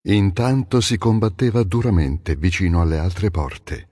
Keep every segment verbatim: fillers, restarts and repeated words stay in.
Intanto si combatteva duramente vicino alle altre porte.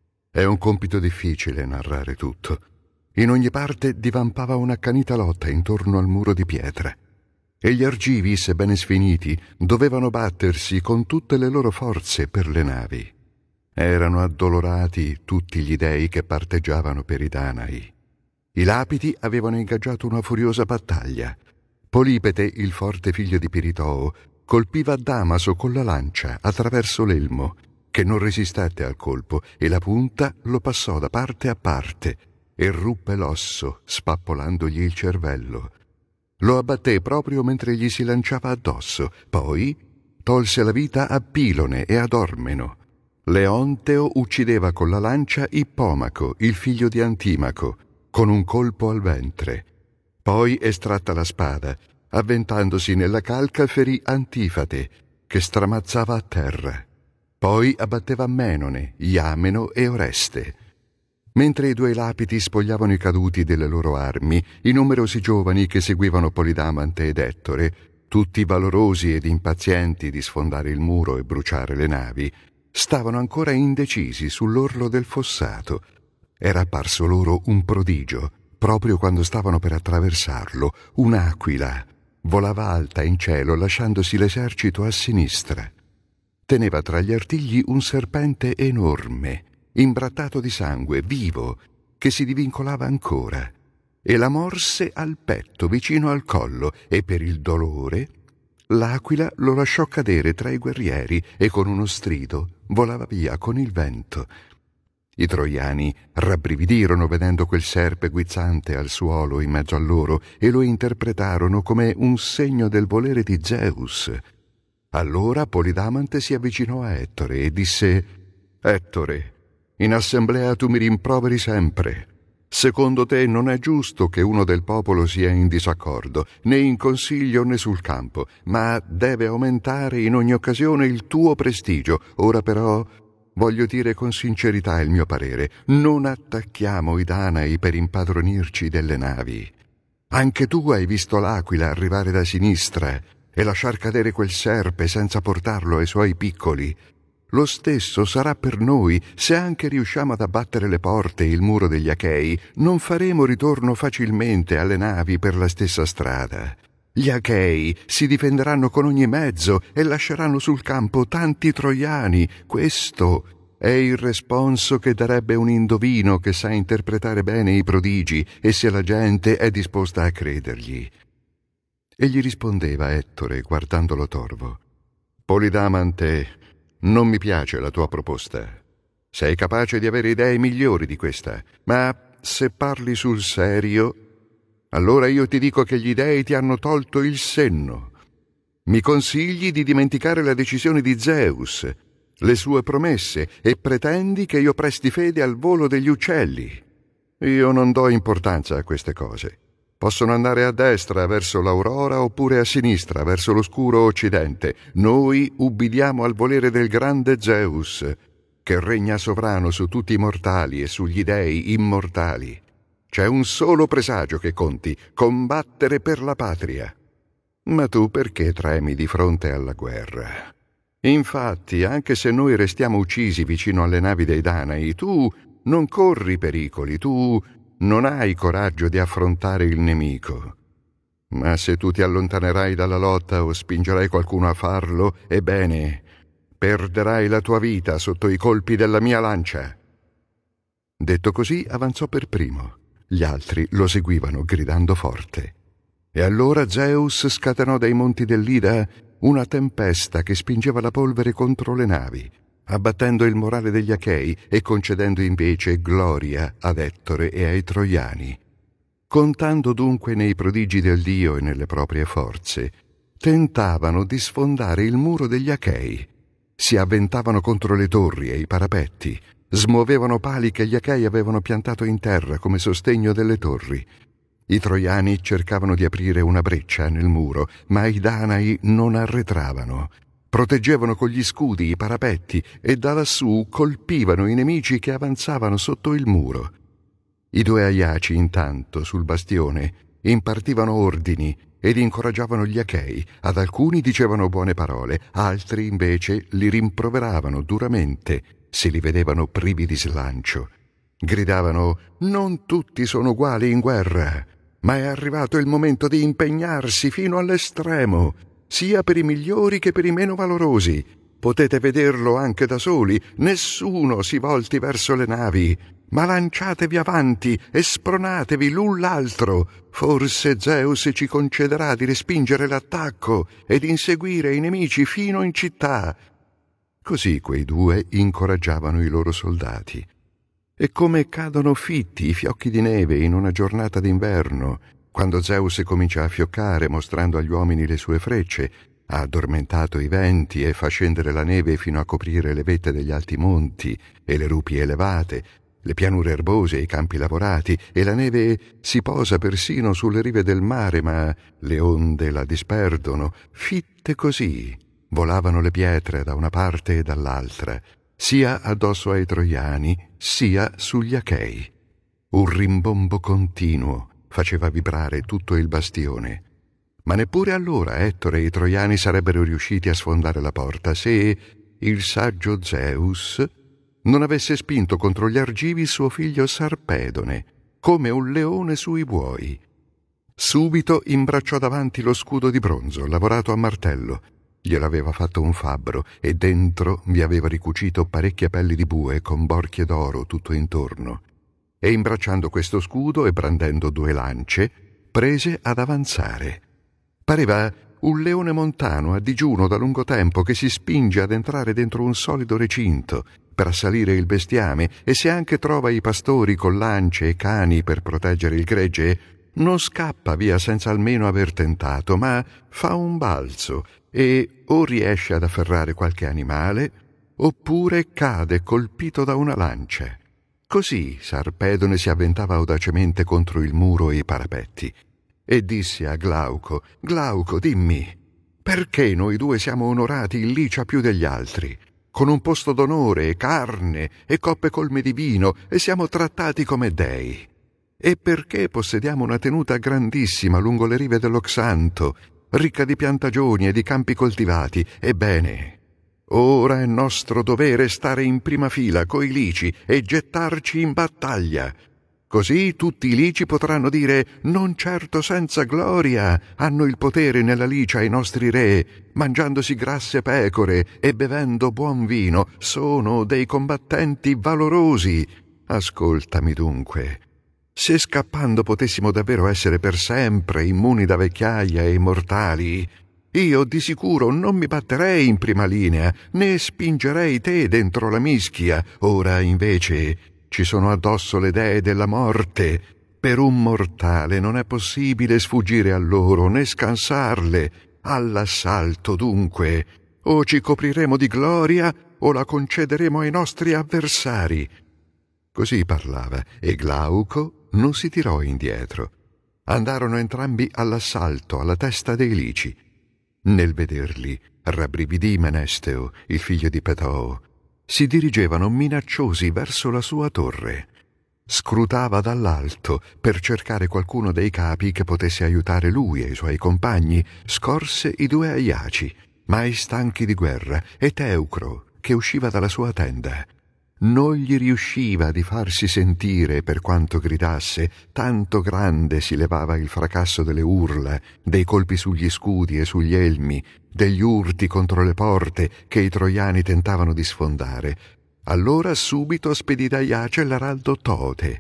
È un compito difficile narrare tutto. In ogni parte divampava un'accanita lotta intorno al muro di pietra. E gli argivi, sebbene sfiniti, dovevano battersi con tutte le loro forze per le navi. Erano addolorati tutti gli dei che parteggiavano per i Danai. I Lapiti avevano ingaggiato una furiosa battaglia. Polipete, il forte figlio di Piritoo, colpiva Damaso con la lancia attraverso l'elmo, che non resistette al colpo e la punta lo passò da parte a parte e ruppe l'osso, spappolandogli il cervello. Lo abbatté proprio mentre gli si lanciava addosso. Poi tolse la vita a Pilone e ad Ormeno. Leonteo uccideva con la lancia Ippomaco, il figlio di Antimaco, con un colpo al ventre. Poi, estratta la spada, avventandosi nella calca, ferì Antifate, che stramazzava a terra. Poi abbatteva Menone, Iameno e Oreste. Mentre i due Lapiti spogliavano i caduti delle loro armi, i numerosi giovani che seguivano Polidamante ed Ettore, tutti valorosi ed impazienti di sfondare il muro e bruciare le navi, stavano ancora indecisi sull'orlo del fossato. Era apparso loro un prodigio, proprio quando stavano per attraversarlo. Un'aquila volava alta in cielo, lasciandosi l'esercito a sinistra. Teneva tra gli artigli un serpente enorme, imbrattato di sangue, vivo, che si divincolava ancora, e la morse al petto, vicino al collo, e per il dolore l'aquila lo lasciò cadere tra i guerrieri e con uno strido volava via con il vento. I troiani rabbrividirono vedendo quel serpe guizzante al suolo in mezzo a loro e lo interpretarono come un segno del volere di Zeus. Allora Polidamante si avvicinò a Ettore e disse: «Ettore, in assemblea tu mi rimproveri sempre. Secondo te non è giusto che uno del popolo sia in disaccordo, né in consiglio né sul campo, ma deve aumentare in ogni occasione il tuo prestigio. Ora però voglio dire con sincerità il mio parere: non attacchiamo i Danai per impadronirci delle navi. Anche tu hai visto l'aquila arrivare da sinistra e lasciar cadere quel serpe senza portarlo ai suoi piccoli. Lo stesso sarà per noi. Se anche riusciamo ad abbattere le porte e il muro degli Achei, non faremo ritorno facilmente alle navi per la stessa strada. Gli Achei si difenderanno con ogni mezzo e lasceranno sul campo tanti troiani. Questo è il responso che darebbe un indovino che sa interpretare bene i prodigi e se la gente è disposta a credergli». E gli rispondeva Ettore, guardandolo torvo: «Polidamante, non mi piace la tua proposta. Sei capace di avere idee migliori di questa, ma se parli sul serio, allora io ti dico che gli dei ti hanno tolto il senno. Mi consigli di dimenticare la decisione di Zeus, le sue promesse, e pretendi che io presti fede al volo degli uccelli. Io non do importanza a queste cose. Possono andare a destra verso l'aurora oppure a sinistra verso l'oscuro occidente. Noi ubbidiamo al volere del grande Zeus, che regna sovrano su tutti i mortali e sugli dei immortali. C'è un solo presagio che conti: combattere per la patria. Ma tu perché tremi di fronte alla guerra? Infatti, anche se noi restiamo uccisi vicino alle navi dei Danai, tu non corri pericoli, tu non hai coraggio di affrontare il nemico. Ma se tu ti allontanerai dalla lotta o spingerai qualcuno a farlo, ebbene, perderai la tua vita sotto i colpi della mia lancia». Detto così, avanzò per primo. Gli altri lo seguivano gridando forte. E allora Zeus scatenò dai monti dell'Ida una tempesta che spingeva la polvere contro le navi, abbattendo il morale degli Achei e concedendo invece gloria ad Ettore e ai troiani. Contando dunque nei prodigi del dio e nelle proprie forze, tentavano di sfondare il muro degli Achei. Si avventavano contro le torri e i parapetti, smuovevano pali che gli Achei avevano piantato in terra come sostegno delle torri. I troiani cercavano di aprire una breccia nel muro, ma i Danai non arretravano. Proteggevano con gli scudi i parapetti e da lassù colpivano i nemici che avanzavano sotto il muro. I due Aiaci, intanto, sul bastione, impartivano ordini ed incoraggiavano gli Achei. Ad alcuni dicevano buone parole, altri invece li rimproveravano duramente se li vedevano privi di slancio. Gridavano: «Non tutti sono uguali in guerra, ma è arrivato il momento di impegnarsi fino all'estremo, sia per i migliori che per i meno valorosi. Potete vederlo anche da soli, nessuno si volti verso le navi, ma lanciatevi avanti e spronatevi l'un l'altro. Forse Zeus ci concederà di respingere l'attacco e di inseguire i nemici fino in città». Così quei due incoraggiavano i loro soldati. E come cadono fitti i fiocchi di neve in una giornata d'inverno, quando Zeus comincia a fioccare mostrando agli uomini le sue frecce, ha addormentato i venti e fa scendere la neve fino a coprire le vette degli alti monti e le rupi elevate, le pianure erbose e i campi lavorati, e la neve si posa persino sulle rive del mare, ma le onde la disperdono. Fitte così volavano le pietre da una parte e dall'altra, sia addosso ai troiani, sia sugli Achei. Un rimbombo continuo faceva vibrare tutto il bastione. Ma neppure allora Ettore e i troiani sarebbero riusciti a sfondare la porta se il saggio Zeus non avesse spinto contro gli argivi suo figlio Sarpedone, come un leone sui buoi. Subito imbracciò davanti lo scudo di bronzo, lavorato a martello. Glielo aveva fatto un fabbro e dentro vi aveva ricucito parecchie pelli di bue con borchie d'oro tutto intorno. E imbracciando questo scudo e brandendo due lance, prese ad avanzare. Pareva un leone montano a digiuno da lungo tempo che si spinge ad entrare dentro un solido recinto per assalire il bestiame, e se anche trova i pastori con lance e cani per proteggere il gregge, non scappa via senza almeno aver tentato, ma fa un balzo e o riesce ad afferrare qualche animale oppure cade colpito da una lancia. Così Sarpedone si avventava audacemente contro il muro e i parapetti e disse a Glauco: «Glauco, dimmi, perché noi due siamo onorati in Licia più degli altri, con un posto d'onore e carne e coppe colme di vino, e siamo trattati come dei? E perché possediamo una tenuta grandissima lungo le rive dell'Oxanto, ricca di piantagioni e di campi coltivati? Ebbene, ora è nostro dovere stare in prima fila coi Lici e gettarci in battaglia. Così tutti i Lici potranno dire: non certo senza gloria hanno il potere nella Licia i nostri re, mangiandosi grasse pecore e bevendo buon vino, sono dei combattenti valorosi. Ascoltami dunque. Se scappando potessimo davvero essere per sempre immuni da vecchiaia e immortali, io di sicuro non mi batterei in prima linea, né spingerei te dentro la mischia. Ora invece ci sono addosso le dee della morte. Per un mortale non è possibile sfuggire a loro né scansarle. All'assalto dunque, o ci copriremo di gloria o la concederemo ai nostri avversari». Così parlava, e Glauco non si tirò indietro. Andarono entrambi all'assalto alla testa dei Lici. Nel vederli, rabbrividì Menesteo, il figlio di Petoo. Si dirigevano minacciosi verso la sua torre. Scrutava dall'alto per cercare qualcuno dei capi che potesse aiutare lui e i suoi compagni. Scorse i due Aiaci, mai stanchi di guerra, e Teucro, che usciva dalla sua tenda. Non gli riusciva di farsi sentire per quanto gridasse, tanto grande si levava il fracasso delle urla, dei colpi sugli scudi e sugli elmi, degli urti contro le porte che i troiani tentavano di sfondare. Allora subito spedì da Aiace l'araldo Tote.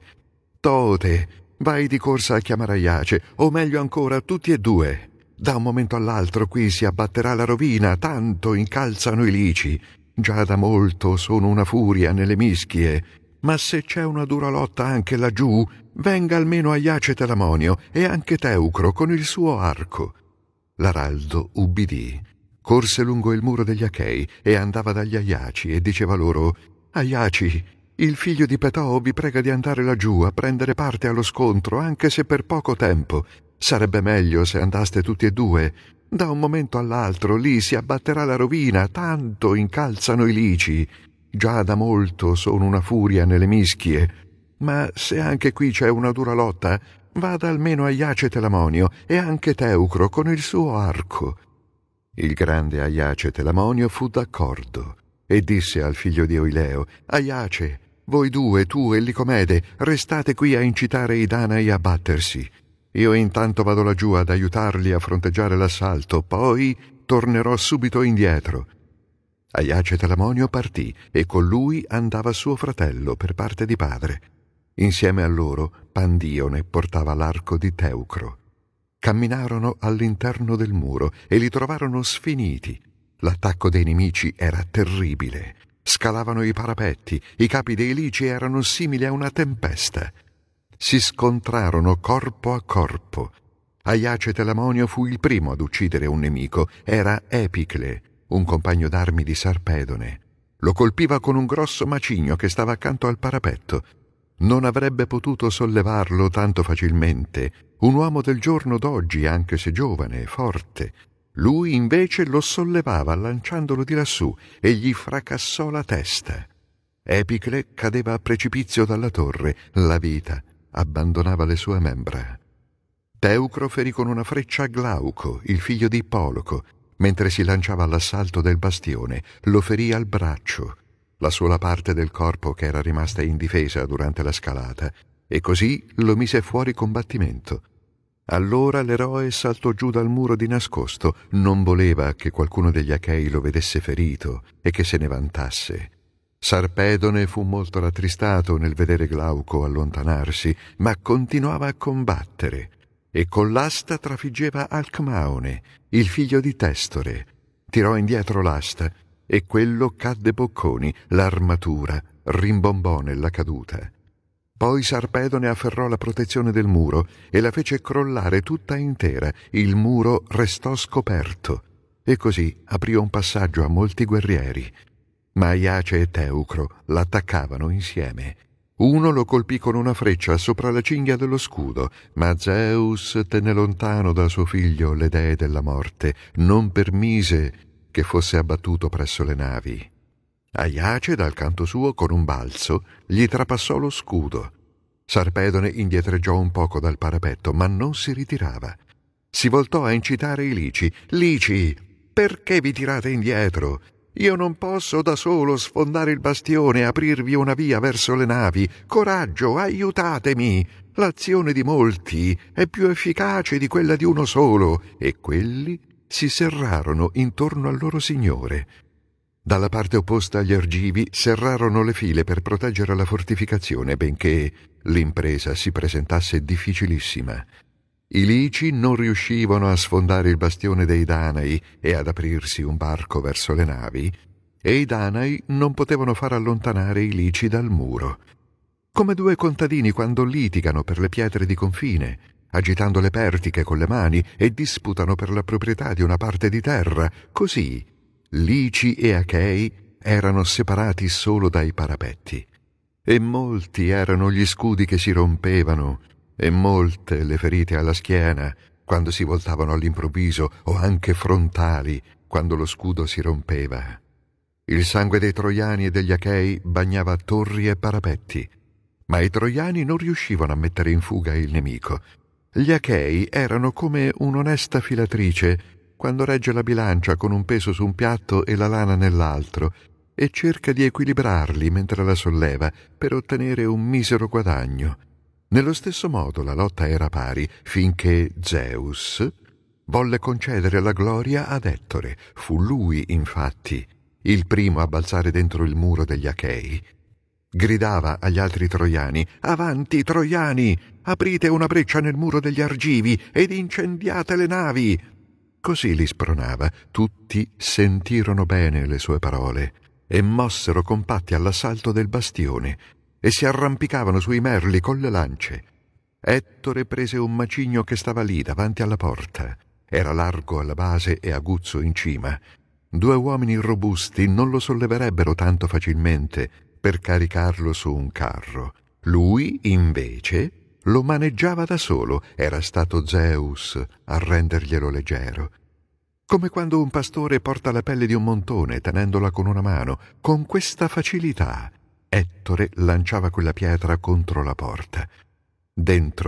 «Tote, vai di corsa a chiamare Aiace, o meglio ancora tutti e due. Da un momento all'altro qui si abbatterà la rovina, tanto incalzano i Lici. Già da molto sono una furia nelle mischie, ma se c'è una dura lotta anche laggiù, venga almeno Aiace Telamonio e anche Teucro con il suo arco». L'araldo ubbidì, corse lungo il muro degli Achei e andava dagli Aiaci e diceva loro: «Aiaci, il figlio di Petoo vi prega di andare laggiù a prendere parte allo scontro, anche se per poco tempo. Sarebbe meglio se andaste tutti e due. Da un momento all'altro lì si abbatterà la rovina, tanto incalzano i Lici. Già da molto sono una furia nelle mischie, ma se anche qui c'è una dura lotta, vada almeno Aiace Telamonio e anche Teucro con il suo arco». Il grande Aiace Telamonio fu d'accordo e disse al figlio di Oileo: «Aiace, voi due, tu e Licomede, restate qui a incitare i Danai a battersi. Io intanto vado laggiù ad aiutarli a fronteggiare l'assalto, poi tornerò subito indietro». Aiace Telamonio partì e con lui andava suo fratello per parte di padre. Insieme a loro Pandione portava l'arco di Teucro. Camminarono all'interno del muro e li trovarono sfiniti. L'attacco dei nemici era terribile. Scalavano i parapetti, i capi dei lici erano simili a una tempesta. Si scontrarono corpo a corpo. Aiace Telamonio fu il primo ad uccidere un nemico. Era Epicle, un compagno d'armi di Sarpedone. Lo colpiva con un grosso macigno che stava accanto al parapetto. Non avrebbe potuto sollevarlo tanto facilmente un uomo del giorno d'oggi, anche se giovane e forte. Lui invece lo sollevava lanciandolo di lassù e gli fracassò la testa. Epicle cadeva a precipizio dalla torre, la vita abbandonava le sue membra. Teucro ferì con una freccia Glauco, il figlio di Ippoloco, mentre si lanciava all'assalto del bastione. Lo ferì al braccio, la sola parte del corpo che era rimasta indifesa durante la scalata, e così lo mise fuori combattimento. Allora l'eroe saltò giù dal muro di nascosto, non voleva che qualcuno degli Achei lo vedesse ferito e che se ne vantasse. Sarpedone fu molto rattristato nel vedere Glauco allontanarsi, ma continuava a combattere e con l'asta trafiggeva Alcmaone, il figlio di Testore. Tirò indietro l'asta e quello cadde bocconi, l'armatura rimbombò nella caduta. Poi Sarpedone afferrò la protezione del muro e la fece crollare tutta intera. Il muro restò scoperto e così aprì un passaggio a molti guerrieri. Ma Aiace e Teucro l'attaccavano insieme. Uno lo colpì con una freccia sopra la cinghia dello scudo, ma Zeus tenne lontano da suo figlio le dee della morte, non permise che fosse abbattuto presso le navi. Aiace, dal canto suo, con un balzo, gli trapassò lo scudo. Sarpedone indietreggiò un poco dal parapetto, ma non si ritirava. Si voltò a incitare i Lici. «Lici, perché vi tirate indietro? Io non posso da solo sfondare il bastione e aprirvi una via verso le navi. Coraggio, aiutatemi! L'azione di molti è più efficace di quella di uno solo». E quelli si serrarono intorno al loro signore. Dalla parte opposta agli Argivi serrarono le file per proteggere la fortificazione, benché l'impresa si presentasse difficilissima. I Lici non riuscivano a sfondare il bastione dei Danai e ad aprirsi un varco verso le navi, e i Danai non potevano far allontanare i Lici dal muro. Come due contadini quando litigano per le pietre di confine, agitando le pertiche con le mani e disputano per la proprietà di una parte di terra, così Lici e Achei erano separati solo dai parapetti. E molti erano gli scudi che si rompevano, e molte le ferite alla schiena quando si voltavano all'improvviso, o anche frontali quando lo scudo si rompeva. Il sangue dei Troiani e degli Achei bagnava torri e parapetti, ma i Troiani non riuscivano a mettere in fuga il nemico. Gli Achei erano come un'onesta filatrice quando regge la bilancia con un peso su un piatto e la lana nell'altro, e cerca di equilibrarli mentre la solleva per ottenere un misero guadagno. Nello stesso modo la lotta era pari finché Zeus volle concedere la gloria ad Ettore. Fu lui, infatti, il primo a balzare dentro il muro degli Achei. Gridava agli altri troiani: «Avanti, troiani! Aprite una breccia nel muro degli Argivi ed incendiate le navi!» Così li spronava. Tutti sentirono bene le sue parole e mossero compatti all'assalto del bastione e si arrampicavano sui merli con le lance. Ettore prese un macigno che stava lì davanti alla porta. Era largo alla base e aguzzo in cima. Due uomini robusti non lo solleverebbero tanto facilmente per caricarlo su un carro. Lui, invece, lo maneggiava da solo. Era stato Zeus a renderglielo leggero. Come quando un pastore porta la pelle di un montone tenendola con una mano. Con questa facilità Ettore lanciava quella pietra contro la porta. Dentro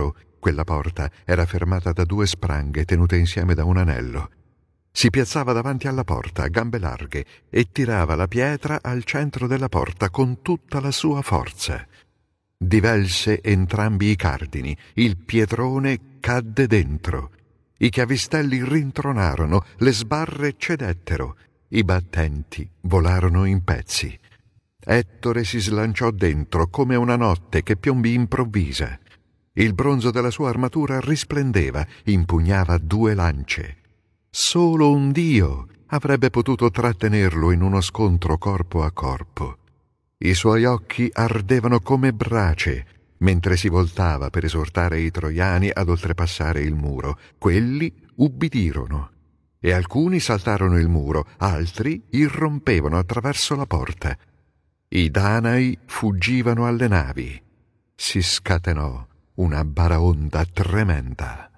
Quella porta era fermata da due spranghe tenute insieme da un anello. Si piazzava davanti alla porta a gambe larghe e tirava la pietra al centro della porta con tutta la sua forza. Divelse entrambi i cardini, il pietrone cadde dentro, i chiavistelli rintronarono, le sbarre cedettero, i battenti volarono in pezzi. Ettore si slanciò dentro come una notte che piombi improvvisa. Il bronzo della sua armatura risplendeva, impugnava due lance. Solo un dio avrebbe potuto trattenerlo in uno scontro corpo a corpo. I suoi occhi ardevano come brace mentre si voltava per esortare i troiani ad oltrepassare il muro. Quelli ubbidirono e alcuni saltarono il muro, altri irrompevano attraverso la porta. I Danai fuggivano alle navi. Si scatenò una baraonda tremenda.